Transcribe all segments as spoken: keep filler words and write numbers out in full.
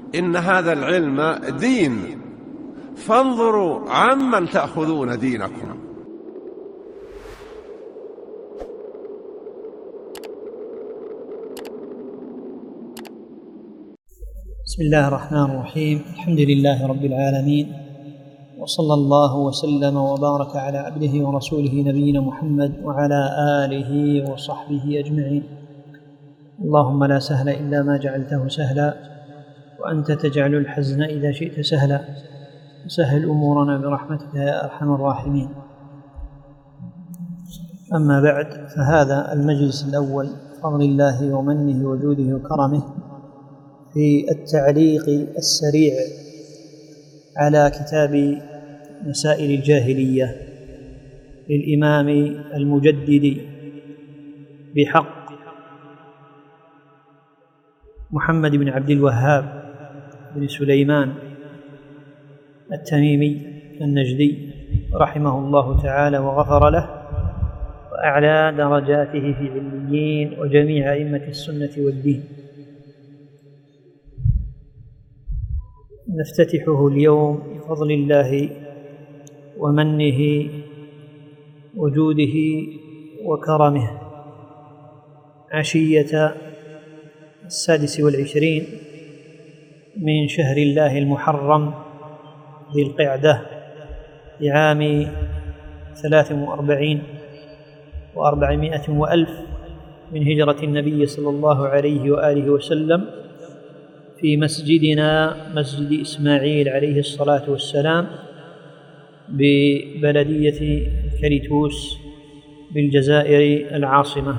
إن هذا العلم دين، فانظروا عمن تأخذون دينكم. بسم الله الرحمن الرحيم. الحمد لله رب العالمين، وصلى الله وسلم وبارك على عبده ورسوله نبينا محمد وعلى آله وصحبه أجمعين. اللهم لا سهل إلا ما جعلته سهلا، وأنت تجعل الحزن إذا شئت سهلا، سهل أمورنا برحمتك يا أرحم الراحمين. أما بعد، فهذا المجلس الأول بفضل الله ومنه وجوده وكرمه في التعليق السريع على كتاب مسائل الجاهلية للإمام المجدد بحق محمد بن عبد الوهاب بن سليمان التميمي النجدي رحمه الله تعالى وغفر له، وأعلى درجاته في عليين وجميع أئمة السنة والدين. نفتتحه اليوم بفضل الله ومنه وجوده وكرمه عشية السادس والعشرين من شهر الله المحرم ذي القعدة لعام ثلاث وأربعين وأربعمائة وألف من هجرة النبي صلى الله عليه وآله وسلم، في مسجدنا مسجد إسماعيل عليه الصلاة والسلام ببلدية كريتوس بالجزائر العاصمة.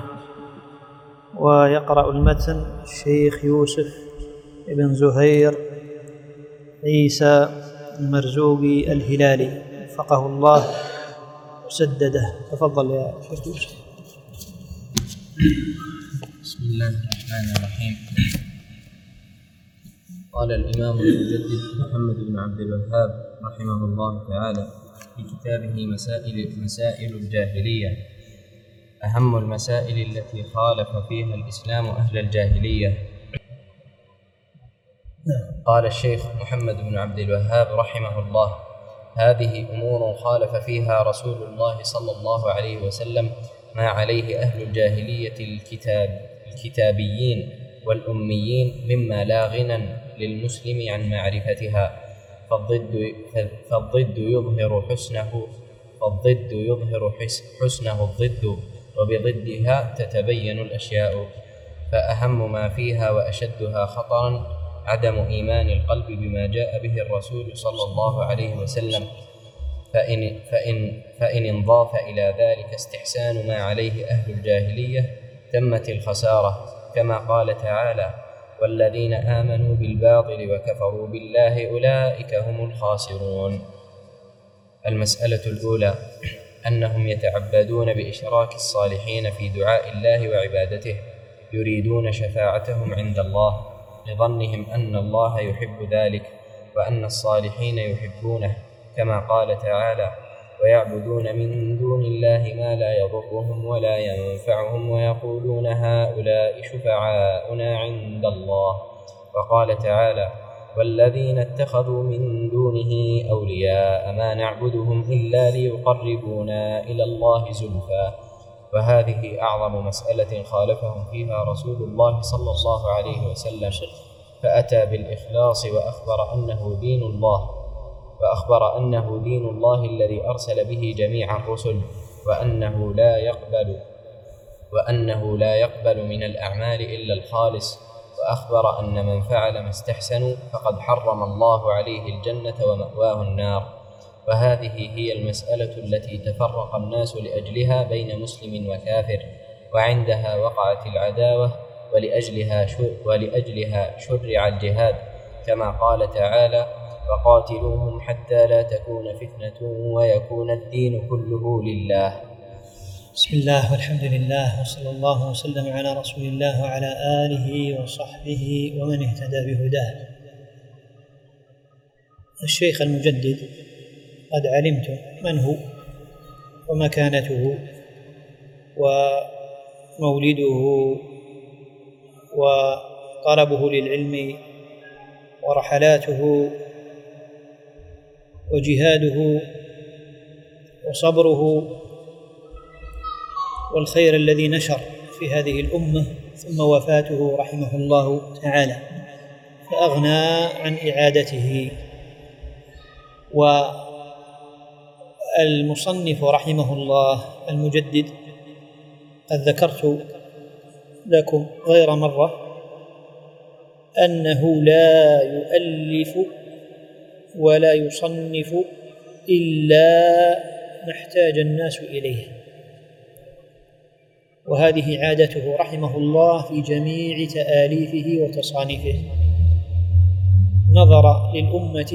ويقرأ المتن الشيخ يوسف بن زهير عيسى المرزوقي الهلالي وفقه الله وسدده. تفضل يا شيخ يوسف. بسم الله الرحمن الرحيم. قال الإمام المجدد محمد بن عبد الوهاب رحمه الله تعالى في كتابه مسائل مسائل الجاهلية: أهم المسائل التي خالف فيها الإسلام أهل الجاهلية. قال الشيخ محمد بن عبد الوهاب رحمه الله: هذه أمور خالف فيها رسول الله صلى الله عليه وسلم ما عليه أهل الجاهلية الكتاب الكتابيين والأميين مما لا غنى للمسلم عن معرفتها، فالضد, فالضد يظهر حسنه فالضد يظهر حسنه الضد، وبضدها تتبين الأشياء. فأهم ما فيها وأشدها خطرا عدم إيمان القلب بما جاء به الرسول صلى الله عليه وسلم، فإن, فإن, فإن انضاف إلى ذلك استحسان ما عليه أهل الجاهلية تمت الخسارة، كما قال تعالى: والذين آمنوا بالباطل وكفروا بالله أولئك هم الخاسرون. المسألة الأولى: أنهم يتعبدون بإشراك الصالحين في دعاء الله وعبادته، يريدون شفاعتهم عند الله لظنهم أن الله يحب ذلك وأن الصالحين يحبونه، كما قال تعالى: ويعبدون من دون الله ما لا يضرهم ولا ينفعهم ويقولون هؤلاء شفعاؤنا عند الله. وقال تعالى: والذين اتخذوا من دونه أولياء ما نعبدهم إلا ليقربونا إلى الله زلفى. وهذه أعظم مسألة خالفهم فيها رسول الله صلى الله عليه وسلم، فأتى بالإخلاص وأخبر أنه دين الله وأخبر أنه دين الله الذي أرسل به جميع الرسل، وأنه لا يقبل وأنه لا يقبل من الأعمال إلا الخالص، وأخبر أن من فعل ما استحسنوا فقد حرم الله عليه الجنة ومأواه النار. وهذه هي المسألة التي تفرق الناس لأجلها بين مسلم وكافر، وعندها وقعت العداوة، ولأجلها ولأجلها شرع الجهاد، كما قال تعالى: وقاتلوهم حتى لا تكون فتنة ويكون الدين كله لله. بسم الله والحمد لله، وصلى الله وسلم على رسول الله وعلى آله وصحبه ومن اهتدى بهداه. الشيخ المجدد قد علمتم من هو ومكانته ومولده وطلبه للعلم ورحلاته وجهاده وصبره والخير الذي نشر في هذه الأمة، ثم وفاته رحمه الله تعالى، فأغنى عن إعادته. والمصنف رحمه الله المجدد قد ذكرت لكم غير مرة أنه لا يؤلف ولا يصنف إلا ما احتاج الناس إليه، وهذه عادته رحمه الله في جميع تآليفه وتصانيفه. نظر للأمة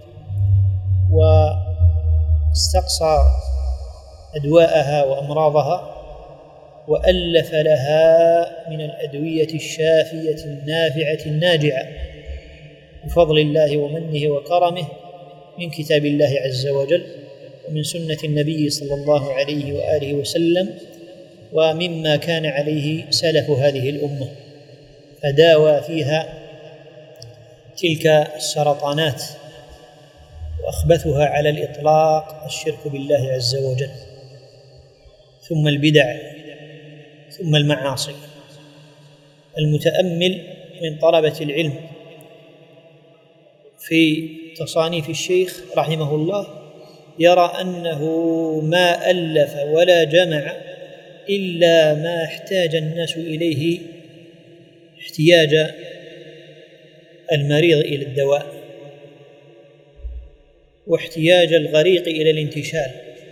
واستقصى أدواءها وأمراضها وألف لها من الأدوية الشافية النافعة الناجعة بفضل الله ومنه وكرمه من كتاب الله عز وجل ومن سنة النبي صلى الله عليه وآله وسلم ومما كان عليه سلف هذه الأمة، فداوى فيها تلك السرطانات، وأخبثها على الإطلاق الشرك بالله عز وجل، ثم البدع، ثم المعاصي. المتأمل من طلبة العلم في تصانيف الشيخ رحمه الله يرى أنه ما ألف ولا جمع إلا ما احتاج الناس إليه احتياج المريض إلى الدواء، واحتياج الغريق إلى الانتشال،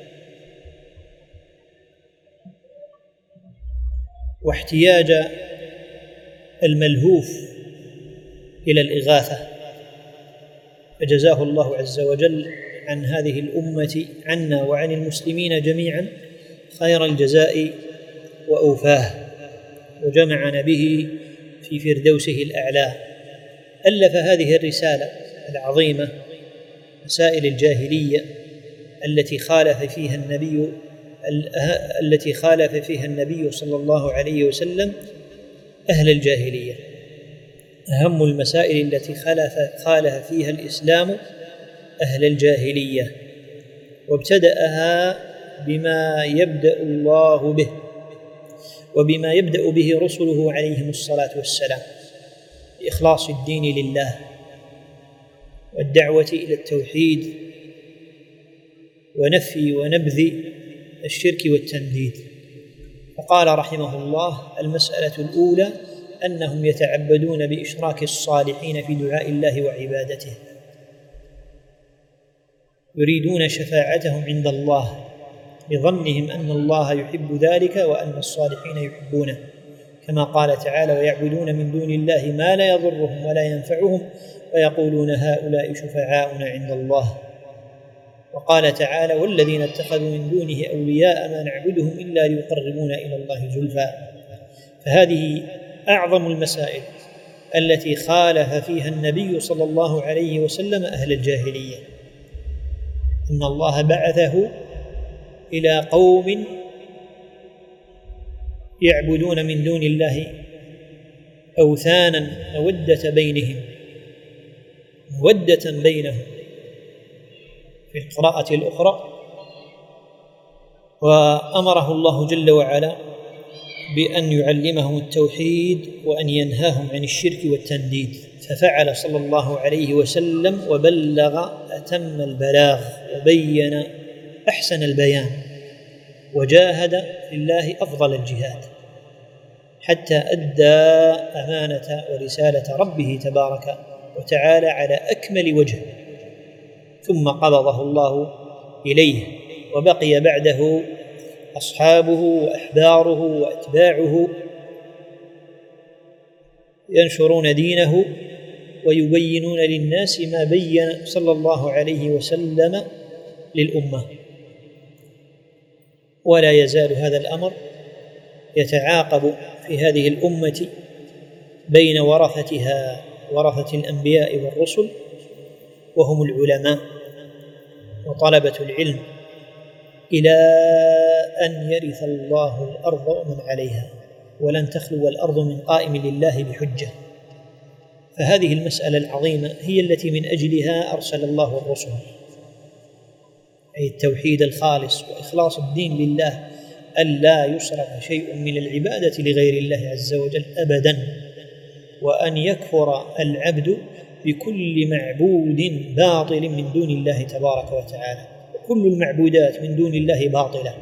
واحتياج الملهوف إلى الإغاثة. فجزاه الله عز وجل عن هذه الأمة عنا وعن المسلمين جميعا خير الجزاء وأوفاه، وجمعنا به في فردوسه الأعلى. ألف هذه الرسالة العظيمة مسائل الجاهلية التي خالف فيها النبي التي خالف فيها النبي صلى الله عليه وسلم أهل الجاهلية. أهم المسائل التي خالف خالف فيها الإسلام أهل الجاهلية، وابتدأها بما يبدأ الله به وبما يبدأ به رسله عليهم الصلاة والسلام، بإخلاص الدين لله والدعوة إلى التوحيد ونفي ونبذ الشرك والتنديد. فقال رحمه الله: المسألة الأولى أنهم يتعبدون بإشراك الصالحين في دعاء الله وعبادته، يريدون شفاعتهم عند الله بظنهم أن الله يحب ذلك وأن الصالحين يحبونه، كما قال تعالى: ويعبدون من دون الله ما لا يضرهم ولا ينفعهم ويقولون هؤلاء شفعاؤنا عند الله. وقال تعالى: والذين اتخذوا من دونه أولياء ما نعبدهم إلا ليقربونا إلى الله زلفى. فهذه أعظم المسائل التي خالف فيها النبي صلى الله عليه وسلم أهل الجاهلية، إن الله بعثه إلى قوم يعبدون من دون الله أوثانا مودة بينهم مودة بينهم في القراءة الأخرى. وأمره الله جل وعلا بأن يعلمهم التوحيد وأن ينهاهم عن الشرك والتنديد، ففعل صلى الله عليه وسلم وبلغ أتم البلاغ وبين أحسن البيان، وجاهد في الله أفضل الجهاد، حتى أدى أمانة ورسالة ربه تبارك وتعالى على أكمل وجه، ثم قبضه الله إليه، وبقي بعده أصحابه وأحباره وأتباعه ينشرون دينه ويبينون للناس ما بين صلى الله عليه وسلم للأمة. ولا يزال هذا الأمر يتعاقب في هذه الأمة بين ورثتها ورثة الأنبياء والرسل، وهم العلماء وطلبة العلم، إلى أن يرث الله الأرض ومن عليها، ولن تخلو الأرض من قائم لله بحجة. فهذه المسألة العظيمة هي التي من أجلها أرسل الله الرسل، أي التوحيد الخالص وإخلاص الدين لله، ألا يصرف شيء من العبادة لغير الله عز وجل أبدا، وأن يكفر العبد بكل معبود باطل من دون الله تبارك وتعالى، وكل المعبودات من دون الله باطلة.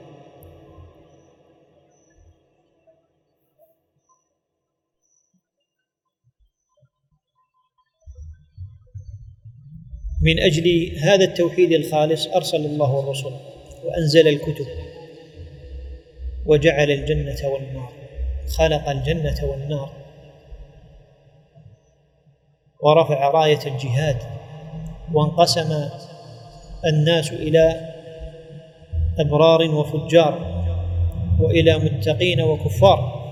من أجل هذا التوحيد الخالص أرسل الله الرسل وأنزل الكتب وجعل الجنة والنار، خلق الجنة والنار، ورفع راية الجهاد، وانقسم الناس إلى أبرار وفجار، وإلى متقين وكفار.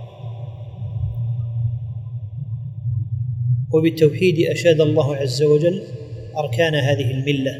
وبالتوحيد أشاد الله عز وجل أركان هذه الملة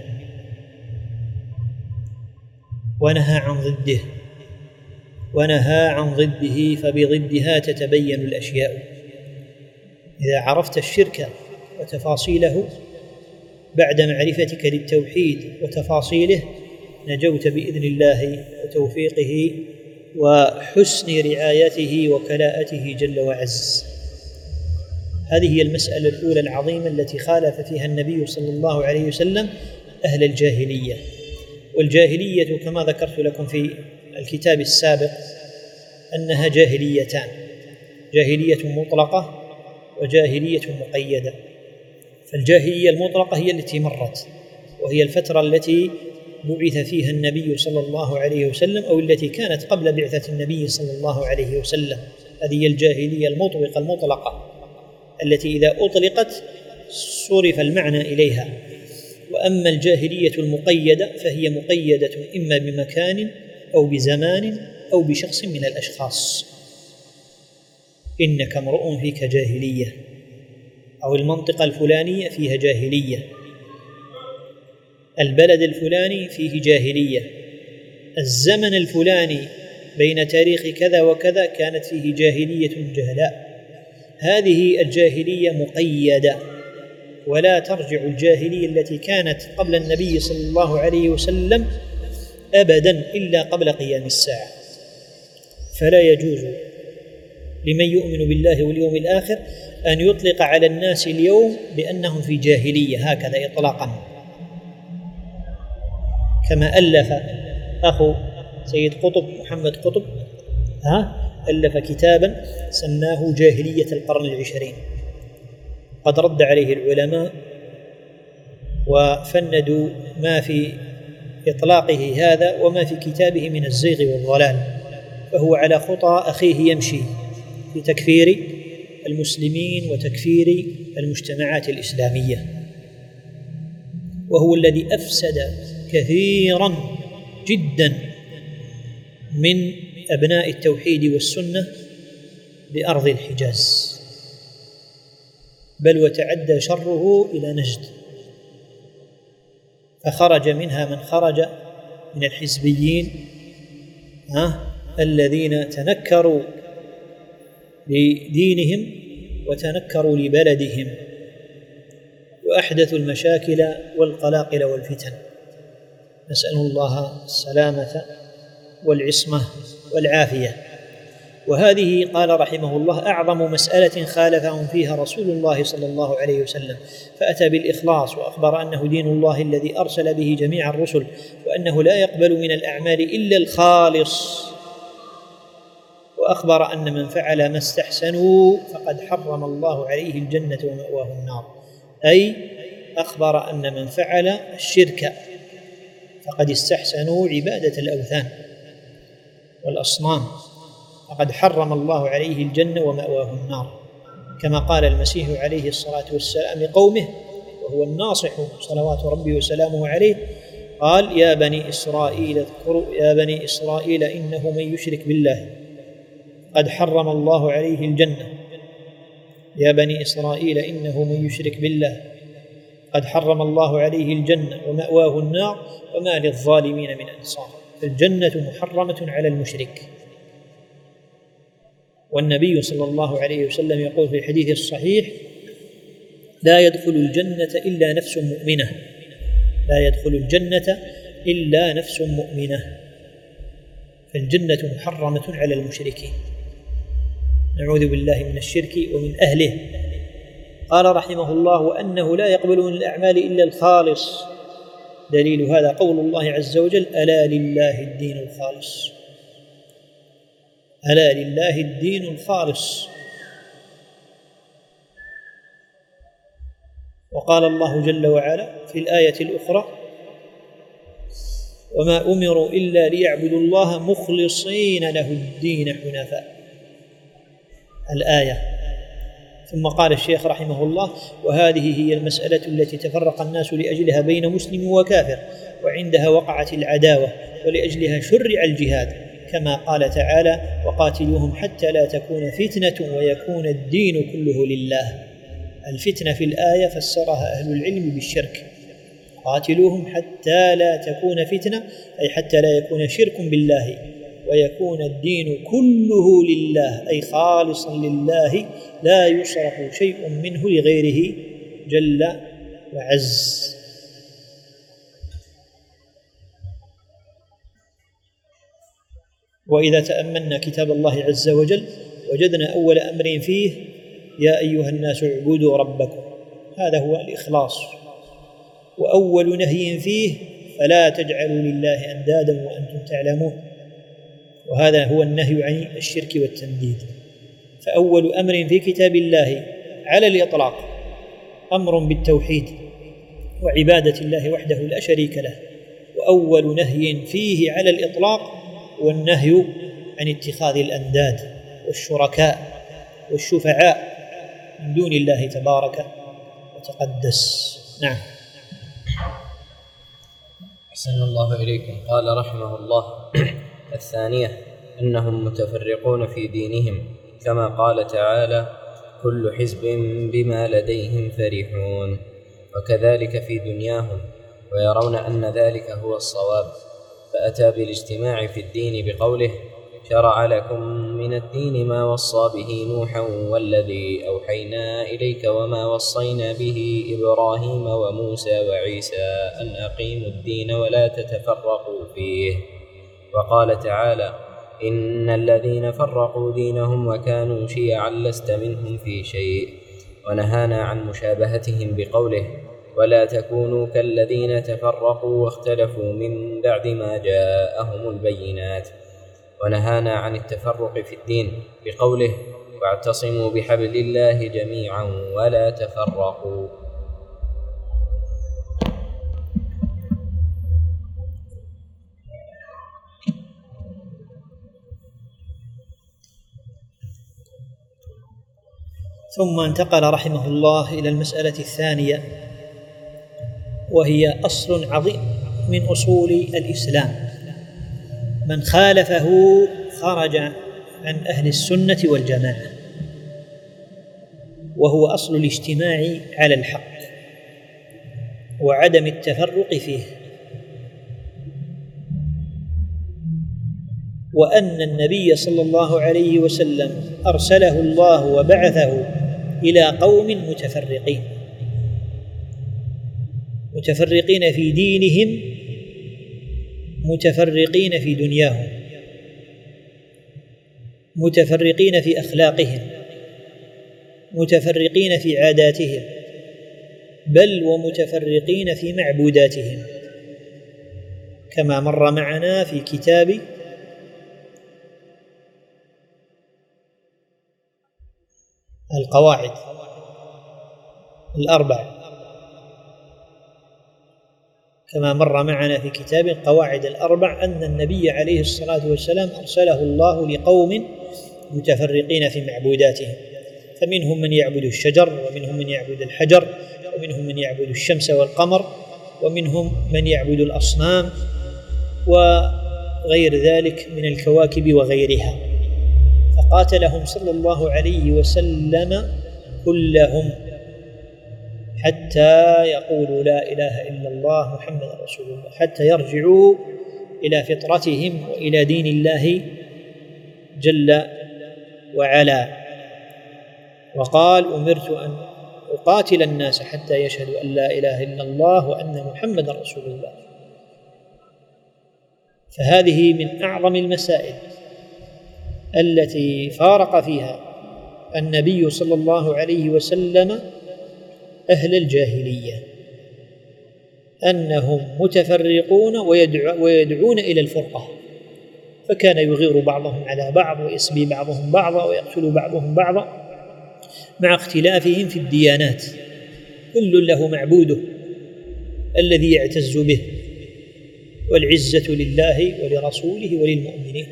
ونهى عن ضده، ونهى عن ضده، فبضدها تتبين الأشياء. إذا عرفت الشرك وتفاصيله بعد معرفتك للتوحيد وتفاصيله نجوت بإذن الله وتوفيقه وحسن رعايته وكلاءته جل وعز. هذه هي المسألة الأولى العظيمة التي خالف فيها النبي صلى الله عليه وسلم أهل الجاهلية. والجاهلية كما ذكرت لكم في الكتاب السابق أنها جاهليتان: جاهلية مطلقة وجاهلية مقيدة. فالجاهلية المطلقة هي التي مرت، وهي الفترة التي بعث فيها النبي صلى الله عليه وسلم، أو التي كانت قبل بعثة النبي صلى الله عليه وسلم. هذه هي الجاهلية المطبقة المطلقة التي إذا أطلقت صرف المعنى إليها. وأما الجاهلية المقيدة فهي مقيدة إما بمكان أو بزمان أو بشخص من الأشخاص. إنك امرؤ فيك جاهلية، أو المنطقة الفلانية فيها جاهلية، البلد الفلاني فيه جاهلية، الزمن الفلاني بين تاريخ كذا وكذا كانت فيه جاهلية جهلاء. هذه الجاهلية مقيدة، ولا ترجع الجاهلية التي كانت قبل النبي صلى الله عليه وسلم أبدا إلا قبل قيام الساعة. فلا يجوز لمن يؤمن بالله واليوم الآخر أن يطلق على الناس اليوم بأنهم في جاهلية هكذا إطلاقا، كما ألف أخو سيد قطب محمد قطب ها ألف كتابا سماه جاهلية القرن العشرين، قد رد عليه العلماء وفندوا ما في إطلاقه هذا وما في كتابه من الزيغ والضلال، فهو على خطى أخيه يمشي في تكفير المسلمين وتكفير المجتمعات الإسلامية، وهو الذي أفسد كثيرا جدا من أبناء التوحيد والسنة بأرض الحجاز، بل وتعدى شره إلى نجد، فخرج منها من خرج من الحزبيين ها الذين تنكروا لدينهم وتنكروا لبلدهم وأحدثوا المشاكل والقلاقل والفتن. نسأل الله السلامة والعصمة والعافية. وهذه قال رحمه الله أعظم مسألة خالفهم فيها رسول الله صلى الله عليه وسلم، فأتى بالإخلاص وأخبر أنه دين الله الذي أرسل به جميع الرسل، وأنه لا يقبل من الأعمال إلا الخالص، وأخبر أن من فعل ما استحسنوا فقد حرم الله عليه الجنة ومأواه النار، أي أخبر أن من فعل الشرك فقد استحسنوا عبادة الأوثان والأصنام، فقد حرم الله عليه الجنة ومأواه النار، كما قال المسيح عليه الصلاة والسلام لقومه وهو الناصح صلوات ربي وسلامه عليه، قال يا بني إسرائيل اذكروا يا بني إسرائيل إنه من يشرك بالله قد حرم الله عليه الجنة، يا بني إسرائيل إنه من يشرك بالله قد حرم الله عليه الجنة ومأواه النار وما للظالمين من أنصار. فالجنة محرمة على المشرك. والنبي صلى الله عليه وسلم يقول في الحديث الصحيح لا يدخل الجنة إلا نفس مؤمنة، لا يدخل الجنة إلا نفس مؤمنة، فالجنة محرمة على المشركين، نعوذ بالله من الشرك ومن أهله. قال رحمه الله: وأنه لا يقبل من الأعمال إلا الخالص. دليل هذا قول الله عز وجل: ألا لله الدين الخالص، ألا لله الدين الخالص. وقال الله جل وعلا في الآية الأخرى: وما أمروا إلا ليعبدوا الله مخلصين له الدين حنفاء، الآية. ثم قال الشيخ رحمه الله: وهذه هي المسألة التي تفرق الناس لأجلها بين مسلم وكافر، وعندها وقعت العداوة، ولأجلها شرع الجهاد، كما قال تعالى: وقاتلوهم حتى لا تكون فتنة ويكون الدين كله لله. الفتنة في الآية فسرها أهل العلم بالشرك، قاتلوهم حتى لا تكون فتنة أي حتى لا يكون شرك بالله، ويكون الدين كله لله أي خالصا لله، لا يصرف شيء منه لغيره جل وعز. وإذا تأملنا كتاب الله عز وجل وجدنا أول أمر فيه: يا أيها الناس اعبدوا ربكم، هذا هو الإخلاص. وأول نهي فيه: فلا تجعلوا لله أندادا وأنتم تعلمون، وهذا هو النهي عن الشرك والتنديد. فأول أمر في كتاب الله على الإطلاق أمر بالتوحيد وعبادة الله وحده لا شريك له، وأول نهي فيه على الإطلاق والنهي عن اتخاذ الأنداد والشركاء والشفعاء من دون الله تبارك وتقدس. نعم. أحسن الله إليكم. قال رحمه الله: الثانية أنهم متفرقون في دينهم، كما قال تعالى: كل حزب بما لديهم فرحون، وكذلك في دنياهم، ويرون أن ذلك هو الصواب، فأتى بالاجتماع في الدين بقوله: شرع لكم من الدين ما وصى به نوحا والذي أوحينا إليك وما وصينا به إبراهيم وموسى وعيسى أن أقيموا الدين ولا تتفرقوا فيه. وقال تعالى: إن الذين فرقوا دينهم وكانوا شيعا لست منهم في شيء. ونهانا عن مشابهتهم بقوله: ولا تكونوا كالذين تفرقوا واختلفوا من بعد ما جاءهم البينات. ونهانا عن التفرق في الدين بقوله: واعتصموا بحبل الله جميعا ولا تفرقوا. ثم انتقل رحمه الله إلى المسألة الثانية، وهي أصل عظيم من أصول الإسلام، من خالفه خرج عن أهل السنة والجماعة، وهو أصل الاجتماع على الحق وعدم التفرق فيه، وأن النبي صلى الله عليه وسلم أرسله الله وبعثه إلى قوم متفرقين متفرقين في دينهم، متفرقين في دنياهم، متفرقين في أخلاقهم، متفرقين في عاداتهم، بل ومتفرقين في معبوداتهم، كما مر معنا في كتاب القواعد الأربع، كما مر معنا في كتاب القواعد الأربع أن النبي عليه الصلاة والسلام أرسله الله لقوم متفرقين في معبوداتهم، فمنهم من يعبد الشجر، ومنهم من يعبد الحجر، ومنهم من يعبد الشمس والقمر، ومنهم من يعبد الأصنام وغير ذلك من الكواكب وغيرها، فقاتلهم صلى الله عليه وسلم كلهم حتى يقولوا لا إله إلا الله محمد رسول الله، حتى يرجعوا إلى فطرتهم وإلى دين الله جل وعلا. وقال: أمرت أن أقاتل الناس حتى يشهدوا أن لا إله إلا الله وأن محمدا رسول الله. فهذه من أعظم المسائل التي فارق فيها النبي صلى الله عليه وسلم أهل الجاهلية، أنهم متفرقون ويدعون إلى الفرقة، فكان يغير بعضهم على بعض ويسبي بعضهم بعضا ويقتل بعضهم بعضا مع اختلافهم في الديانات، كل له معبوده الذي يعتز به، والعزة لله ولرسوله وللمؤمنين.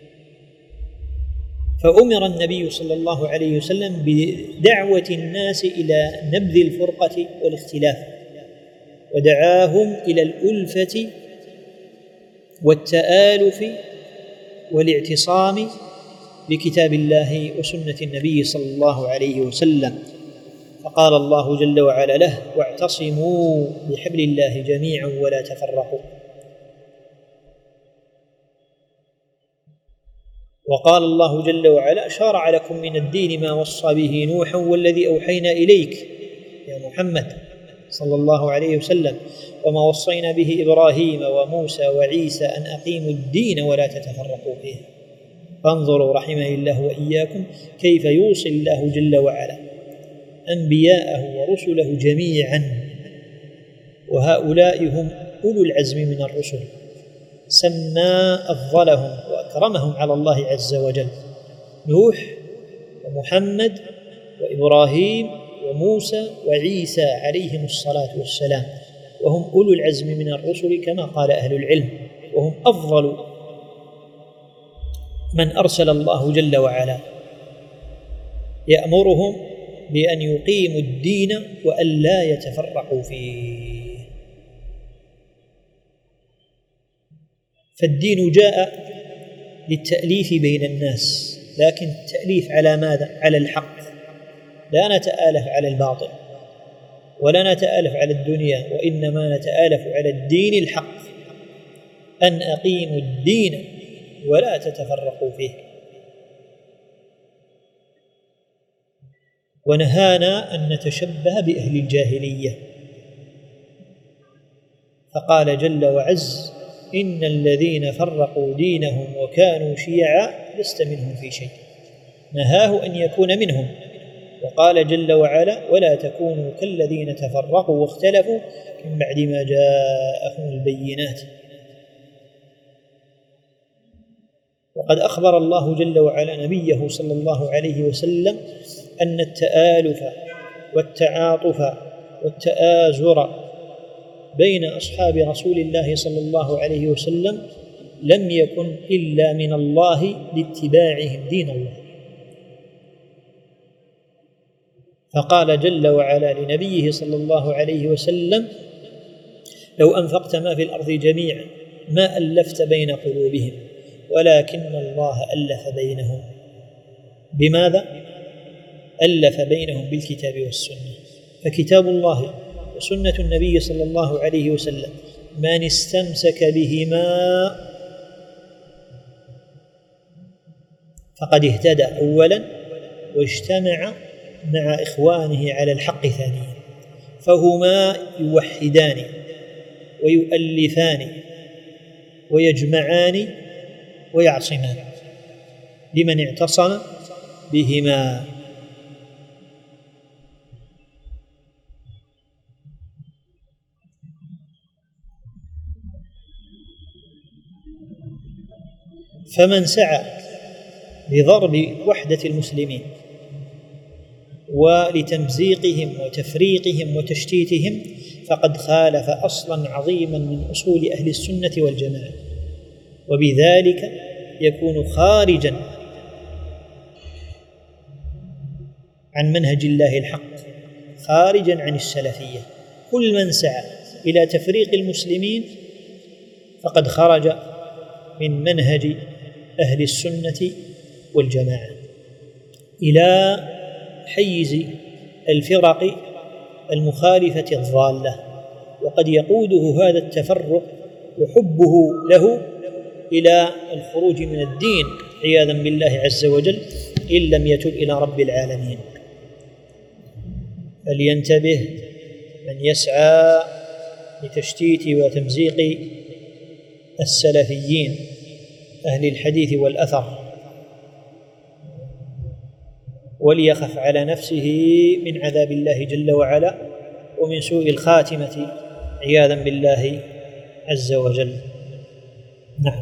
فأمر النبي صلى الله عليه وسلم بدعوة الناس إلى نبذ الفرقة والاختلاف، ودعاهم إلى الألفة والتآلف والاعتصام بكتاب الله وسنة النبي صلى الله عليه وسلم. فقال الله جل وعلا له: واعتصموا بحبل الله جميعا ولا تفرقوا. وقال الله جل وعلا: شرع لكم من الدين ما وصى به نوحا والذي أوحينا إليك يا محمد صلى الله عليه وسلم وما وصينا به إبراهيم وموسى وعيسى أن أقيموا الدين ولا تتفرقوا فيه. فانظروا رحمه الله وإياكم كيف يوصي الله جل وعلا أنبياءه ورسله جميعا، وهؤلاء هم أولو العزم من الرسل، سمى أفضلهم وأكرمهم على الله عز وجل: نوح ومحمد وإبراهيم وموسى وعيسى عليهم الصلاة والسلام، وهم أولو العزم من الرسل كما قال أهل العلم، وهم أفضل من أرسل الله جل وعلا، يأمرهم بأن يقيموا الدين وأن لا يتفرقوا فيه. فالدين جاء للتأليف بين الناس، لكن التأليف على ماذا؟ على الحق، لا نتآلف على الباطل ولا نتآلف على الدنيا، وإنما نتآلف على الدين الحق، أن أقيموا الدين ولا تتفرقوا فيه. ونهانا أن نتشبه بأهل الجاهلية، فقال جل وعز: إن الذين فرقوا دينهم وكانوا شيعا لست منهم في شيء. نهاه أن يكون منهم، وقال جل وعلا: ولا تكونوا كالذين تفرقوا واختلفوا من بعد ما جاءهم البينات. وقد أخبر الله جل وعلا نبيه صلى الله عليه وسلم أن التآلف والتعاطف والتآزر بين أصحاب رسول الله صلى الله عليه وسلم لم يكن إلا من الله لاتباعهم دين الله. فقال جل وعلا لنبيه صلى الله عليه وسلم: لو أنفقت ما في الأرض جميعا ما ألفت بين قلوبهم ولكن الله ألف بينهم. بماذا؟ ألف بينهم بالكتاب والسنة. فكتاب الله وسنة النبي صلى الله عليه وسلم من استمسك بهما فقد اهتدى أولا، واجتمع مع إخوانه على الحق ثانيا، فهما يوحدان ويؤلفان ويجمعان ويعصمان لمن اعتصم بهما. فمن سعى لضرب وحدة المسلمين ولتمزيقهم وتفريقهم وتشتيتهم فقد خالف أصلا عظيما من أصول أهل السنة والجماعة، وبذلك يكون خارجا عن منهج الله الحق، خارجا عن السلفية. كل من سعى إلى تفريق المسلمين فقد خرج من منهج أهل السنة والجماعة إلى حيز الفرق المخالفة الضالة، وقد يقوده هذا التفرق وحبه له إلى الخروج من الدين عياذا بالله عز وجل إن لم يتب إلى رب العالمين. فلينتبه من يسعى لتشتيت وتمزيق السلفيين أهل الحديث والأثر، وليخف على نفسه من عذاب الله جل وعلا ومن سوء الخاتمة عياذا بالله عز وجل. نعم.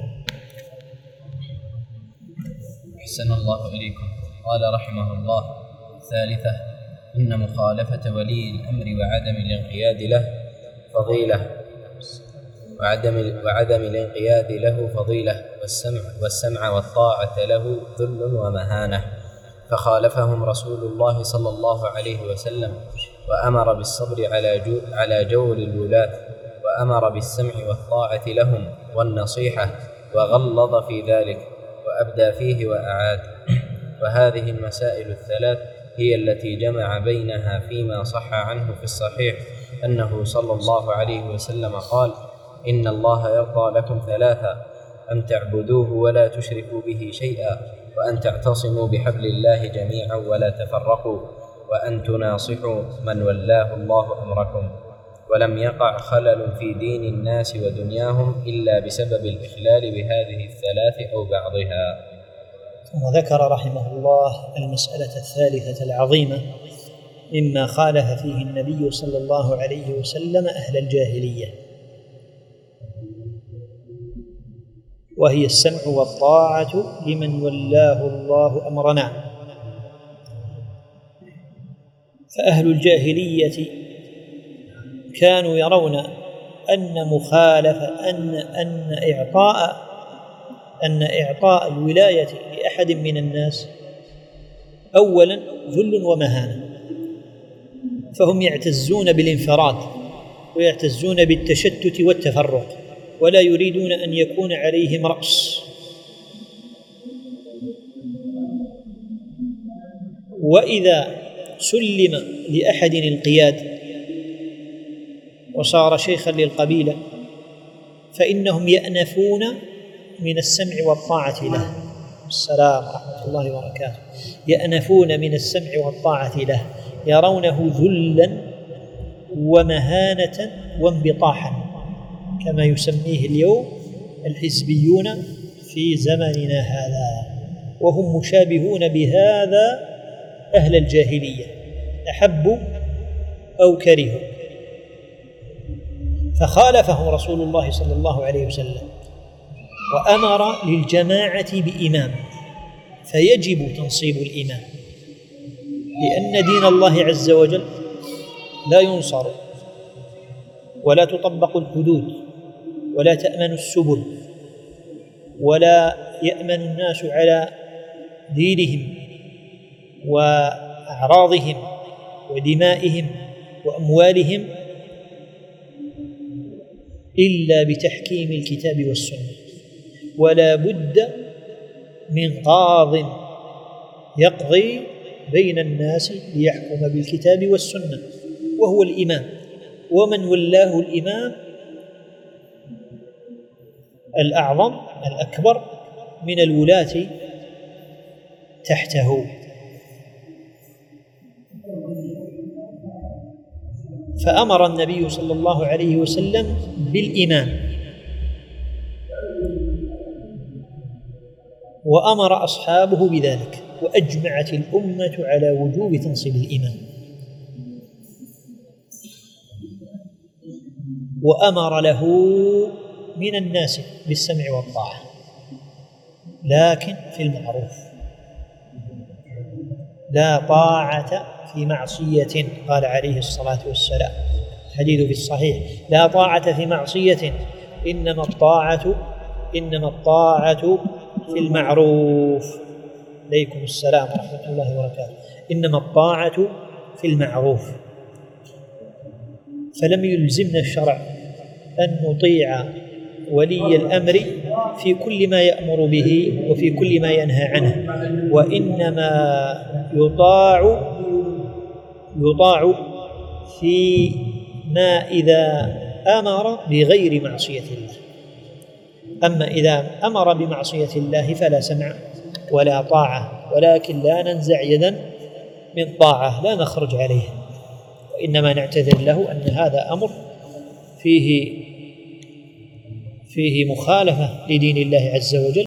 أحسن الله إليكم. قال رحمه الله: ثالثة: إن مخالفة ولي الأمر وعدم الانقياد له فضيلة وعدم وعدم الانقياد له فضيلة والسمع والسمع والطاعة له ذل ومهانة، فخالفهم رسول الله صلى الله عليه وسلم وأمر بالصبر على جو على جور الولاة، وأمر بالسمع والطاعة لهم والنصيحة، وغلظ في ذلك وأبدى فيه وأعاد. وهذه المسائل الثلاث هي التي جمع بينها فيما صح عنه في الصحيح أنه صلى الله عليه وسلم قال: إن الله يرضى لكم ثلاثة: أن تعبدوه ولا تشركوا به شيئا، وأن تعتصموا بحبل الله جميعا ولا تفرقوا، وأن تناصحوا من ولاه الله أمركم. ولم يقع خلل في دين الناس ودنياهم إلا بسبب الإخلال بهذه الثلاث أو بعضها. ثم ذكر رحمه الله المسألة الثالثة العظيمة مما خالف فيه النبي صلى الله عليه وسلم أهل الجاهلية، وهي السمع والطاعة لمن ولاه الله أمرنا. فأهل الجاهلية كانوا يرون أن مخالفة أن أن إعطاء أن إعطاء الولاية لأحد من الناس أولا ذل ومهانة، فهم يعتزون بالانفراد ويعتزون بالتشتت والتفرق، ولا يريدون أن يكون عليهم رأس. وإذا سلم لأحد القياد وصار شيخا للقبيلة فإنهم يأنفون من السمع والطاعة له. السلام ورحمة الله وبركاته. يأنفون من السمع والطاعة له، يرونه ذلا ومهانة وانبطاحا، كما يسميه اليوم الحزبيون في زمننا هذا، وهم مشابهون بهذا أهل الجاهلية أحبوا أو كرهوا. فخالفه رسول الله صلى الله عليه وسلم وأمر للجماعة بإمام، فيجب تنصيب الإمام، لأن دين الله عز وجل لا ينصر ولا تطبق الحدود ولا تأمن السبل ولا يأمن الناس على دينهم وأعراضهم ودمائهم وأموالهم إلا بتحكيم الكتاب والسنة، ولا بد من قاض يقضي بين الناس ليحكم بالكتاب والسنة، وهو الإمام. ومن ولاه الإمام الأعظم الأكبر من الولاة تحته. فأمر النبي صلى الله عليه وسلم بالإمام، وأمر أصحابه بذلك، وأجمعت الأمة على وجوب تنصيب الإمام. وأمر له من الناس بالسمع والطاعة، لكن في المعروف، لا طاعة في معصية. قال عليه الصلاة والسلام الحديث في الصحيح: لا طاعة في معصية، إنما الطاعة إنما الطاعة في المعروف. عليكم السلام ورحمة الله وبركاته. إنما الطاعة في المعروف. فلم يلزمنا الشرع أن نطيع ولي الأمر في كل ما يأمر به وفي كل ما ينهى عنه، وإنما يطاع يطاع في ما إذا أمر بغير معصية الله. أما إذا أمر بمعصية الله فلا سمع ولا طاعة، ولكن لا ننزع يدا من طاعة، لا نخرج عليها. وإنما نعتذر له أن هذا أمر فيه فيه مخالفة لدين الله عز وجل.